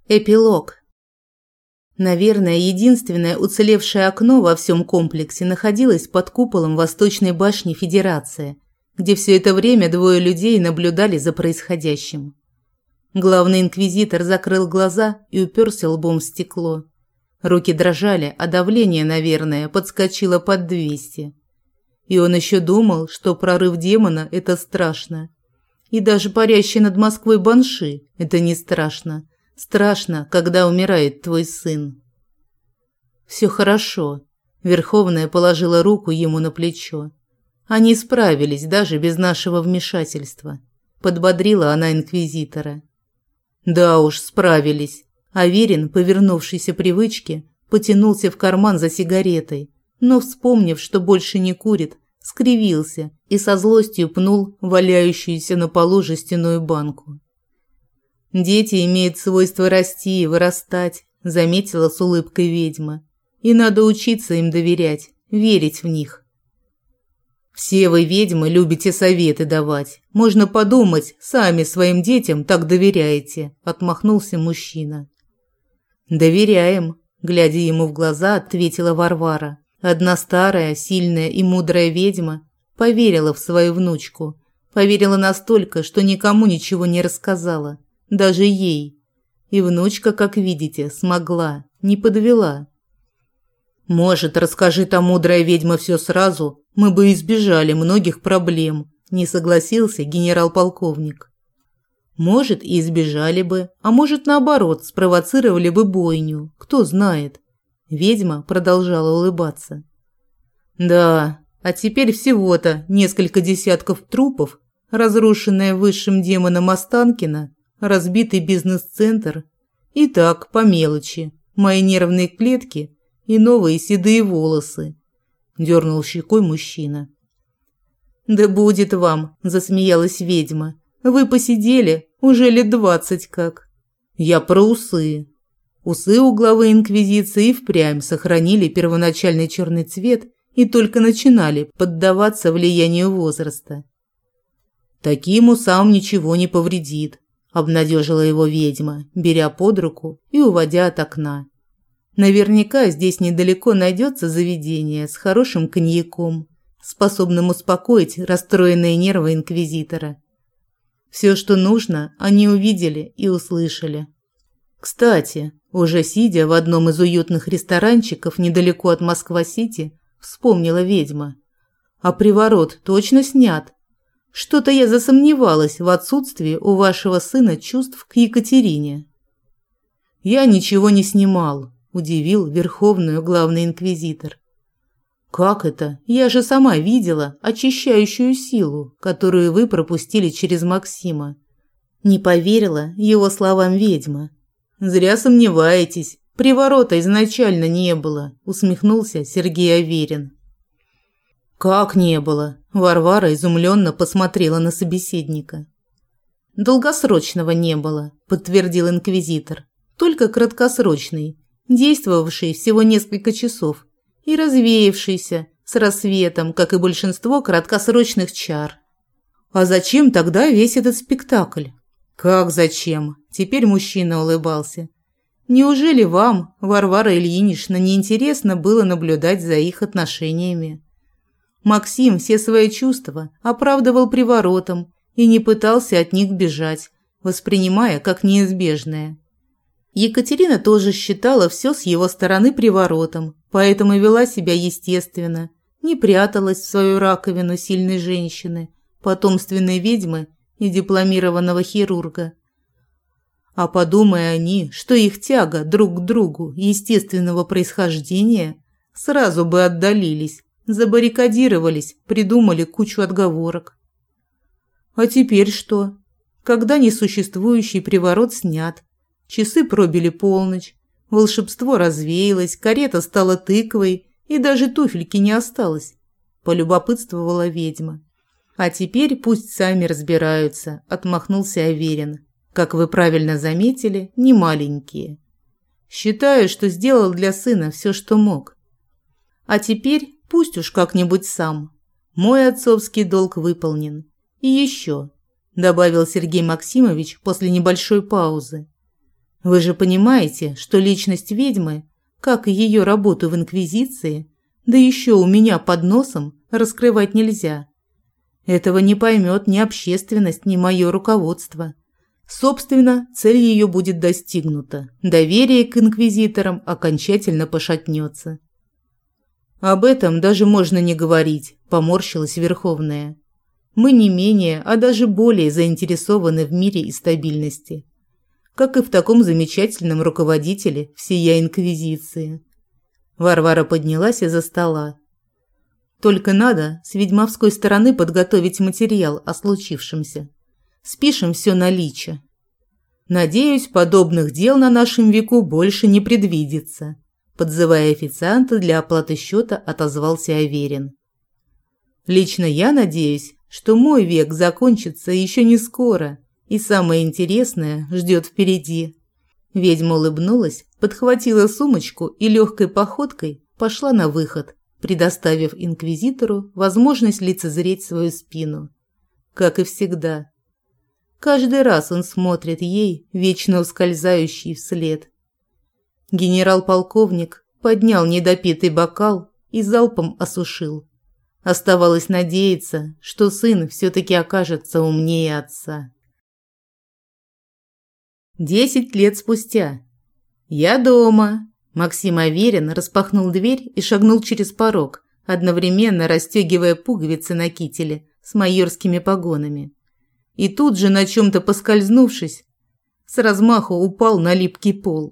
Эпилог. Наверное, единственное уцелевшее окно во всем комплексе находилось под куполом Восточной башни Федерации, где все это время двое людей наблюдали за происходящим. Главный инквизитор закрыл глаза и уперся лбом в стекло. Руки дрожали, а давление, наверное, подскочило под 200. И он еще думал, что прорыв демона – это страшно. И даже парящий над Москвой банши – это не страшно. Страшно, когда умирает твой сын. Все хорошо. Верховная положила руку ему на плечо. Они справились даже без нашего вмешательства. Подбодрила она инквизитора. Да уж, справились. Аверин, повернувшийся привычке, потянулся в карман за сигаретой, но, вспомнив, что больше не курит, скривился и со злостью пнул валяющуюся на полу жестяную банку. «Дети имеют свойство расти и вырастать», – заметила с улыбкой ведьма. «И надо учиться им доверять, верить в них». «Все вы, ведьмы, любите советы давать. Можно подумать, сами своим детям так доверяете», – отмахнулся мужчина. «Доверяем», – глядя ему в глаза, ответила Варвара. Одна старая, сильная и мудрая ведьма поверила в свою внучку. Поверила настолько, что никому ничего не рассказала. Даже ей. И внучка, как видите, смогла, не подвела. «Может, расскажи та мудрая ведьма все сразу, мы бы избежали многих проблем», не согласился генерал-полковник. «Может, и избежали бы, а может, наоборот, спровоцировали бы бойню, кто знает». Ведьма продолжала улыбаться. «Да, а теперь всего-то несколько десятков трупов, разрушенная высшим демоном Останкино, разбитый бизнес-центр. И так, по мелочи, мои нервные клетки и новые седые волосы», – дернул щекой мужчина. «Да будет вам», – засмеялась ведьма. «Вы посидели уже лет 20 как». «Я про усы». Усы у главы инквизиции и впрямь сохранили первоначальный черный цвет и только начинали поддаваться влиянию возраста. «Таким усам ничего не повредит», – обнадежила его ведьма, беря под руку и уводя от окна. «Наверняка здесь недалеко найдется заведение с хорошим коньяком, способным успокоить расстроенные нервы инквизитора. Все, что нужно, они увидели и услышали. Кстати, уже сидя в одном из уютных ресторанчиков недалеко от Москва-Сити, вспомнила ведьма. А приворот точно снят? Что-то я засомневалась в отсутствии у вашего сына чувств к Екатерине». «Я ничего не снимал», – удивил Верховную главный инквизитор. «Как это? Я же сама видела очищающую силу, которую вы пропустили через Максима». Не поверила его словам ведьма. «Зря сомневаетесь. Приворота изначально не было», – усмехнулся Сергей Аверин. «Как не было?» – Варвара изумленно посмотрела на собеседника. «Долгосрочного не было», – подтвердил инквизитор. «Только краткосрочный, действовавший всего несколько часов и развеявшийся с рассветом, как и большинство краткосрочных чар». «А зачем тогда весь этот спектакль?» «Как зачем?» – теперь мужчина улыбался. «Неужели вам, Варвара Ильинична, неинтересно было наблюдать за их отношениями?» Максим все свои чувства оправдывал приворотом и не пытался от них бежать, воспринимая как неизбежное. Екатерина тоже считала все с его стороны приворотом, поэтому вела себя естественно, не пряталась в свою раковину сильной женщины, потомственной ведьмы и дипломированного хирурга. А подумая они, что их тяга друг к другу естественного происхождения, сразу бы отдалились, забаррикадировались, придумали кучу отговорок. А теперь что? Когда несуществующий приворот снят, часы пробили полночь, волшебство развеялось, карета стала тыквой и даже туфельки не осталось, полюбопытствовала ведьма. «А теперь пусть сами разбираются», – отмахнулся Аверин. «Как вы правильно заметили, не маленькие. Считаю, что сделал для сына все, что мог. А теперь пусть уж как-нибудь сам. Мой отцовский долг выполнен. И еще», – добавил Сергей Максимович после небольшой паузы. Вы же понимаете, что личность ведьмы, как и ее работу в Инквизиции, да еще у меня под носом, раскрывать нельзя. Этого не поймет ни общественность, ни мое руководство. Собственно, цель ее будет достигнута. Доверие к инквизиторам окончательно пошатнется. Об этом даже можно не говорить, поморщилась Верховная. Мы не менее, а даже более заинтересованы в мире и стабильности. Как и в таком замечательном руководителе всея Инквизиции. Варвара поднялась из-за стола. Только надо с ведьмовской стороны подготовить материал о случившемся. Спишем все на Лича. Надеюсь, подобных дел на нашем веку больше не предвидится. Подзывая официанта для оплаты счета, отозвался Аверин. Лично я надеюсь, что мой век закончится еще не скоро, и самое интересное ждет впереди. Ведьма улыбнулась, подхватила сумочку и легкой походкой пошла на выход, предоставив инквизитору возможность лицезреть свою спину. Как и всегда. Каждый раз он смотрит ей, вечно ускользающий вслед. Генерал-полковник поднял недопитый бокал и залпом осушил. Оставалось надеяться, что сын все-таки окажется умнее отца. 10 лет спустя. «Я дома!» Максим Аверин распахнул дверь и шагнул через порог, одновременно расстегивая пуговицы на кителе с майорскими погонами. И тут же, на чем-то поскользнувшись, с размаху упал на липкий пол.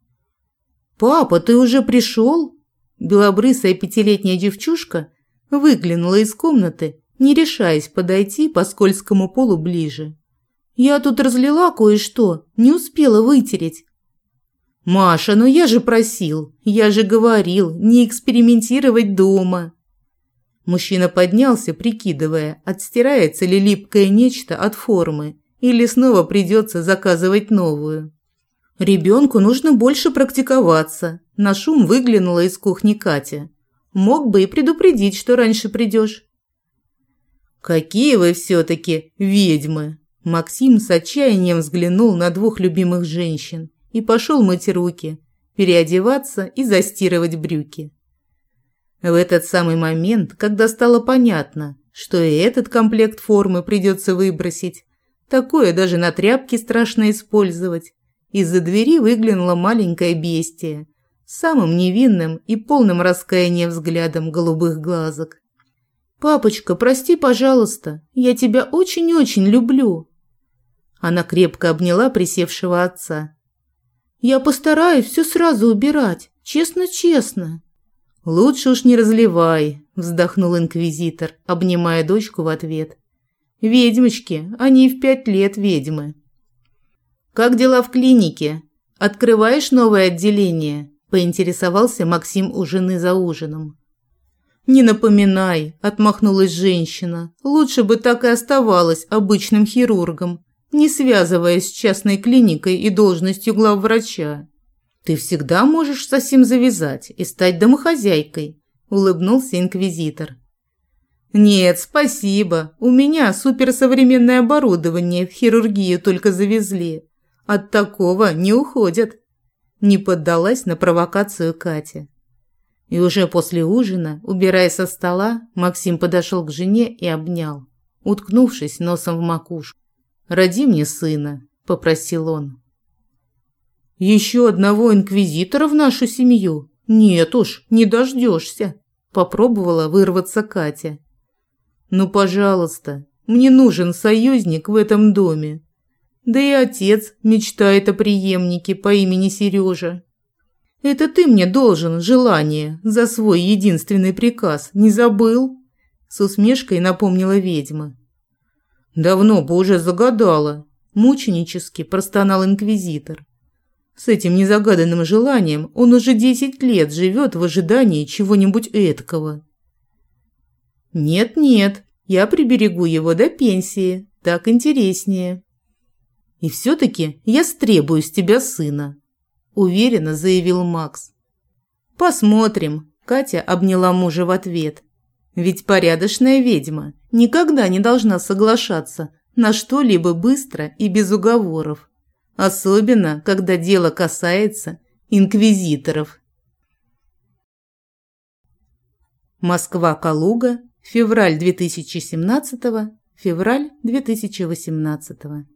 «Папа, ты уже пришел?» Белобрысая 5-летняя девчушка выглянула из комнаты, не решаясь подойти по скользкому полу ближе. «Я тут разлила кое-что, не успела вытереть». «Маша, ну я же просил, я же говорил, не экспериментировать дома». Мужчина поднялся, прикидывая, отстирается ли липкое нечто от формы, или снова придется заказывать новую. «Ребенку нужно больше практиковаться», – на шум выглянула из кухни Катя. «Мог бы и предупредить, что раньше придешь». «Какие вы все-таки ведьмы!» Максим с отчаянием взглянул на двух любимых женщин и пошел мыть руки, переодеваться и застирывать брюки. В этот самый момент, когда стало понятно, что и этот комплект формы придется выбросить, такое даже на тряпке страшно использовать, из-за двери выглянула маленькая бестия с самым невинным и полным раскаяния взглядом голубых глазок. «Папочка, прости, пожалуйста, я тебя очень-очень люблю». Она крепко обняла присевшего отца. «Я постараюсь все сразу убирать, честно-честно». «Лучше уж не разливай», – вздохнул инквизитор, обнимая дочку в ответ. «Ведьмочки, они и в 5 лет ведьмы». «Как дела в клинике? Открываешь новое отделение?» – поинтересовался Максим у жены за ужином. «Не напоминай», – отмахнулась женщина. «Лучше бы так и оставалась обычным хирургом, не связываясь с частной клиникой и должностью главврача. Ты всегда можешь совсем завязать и стать домохозяйкой», – улыбнулся инквизитор. «Нет, спасибо. У меня суперсовременное оборудование в хирургию только завезли. От такого не уходят», – не поддалась на провокацию Катя. И уже после ужина, убирая со стола, Максим подошел к жене и обнял, уткнувшись носом в макушку. «Роди мне сына», – попросил он. «Еще одного инквизитора в нашу семью? Нет уж, не дождешься», – попробовала вырваться Катя. «Ну, пожалуйста, мне нужен союзник в этом доме. Да и отец мечтает о преемнике по имени Сережа. Это ты мне должен желание за свой единственный приказ, не забыл?» С усмешкой напомнила ведьма. «Давно бы уже загадала», – мученически простонал инквизитор. С этим незагаданным желанием он уже 10 лет живет в ожидании чего-нибудь эткого. «Нет-нет, я приберегу его до пенсии, так интереснее. И все-таки я стребую с тебя сына», – уверенно заявил Макс. «Посмотрим», – Катя обняла мужа в ответ. «Ведь порядочная ведьма никогда не должна соглашаться на что-либо быстро и без уговоров. особенно когда дело касается инквизиторов. Москва-Калуга, февраль 2017, февраль 2018.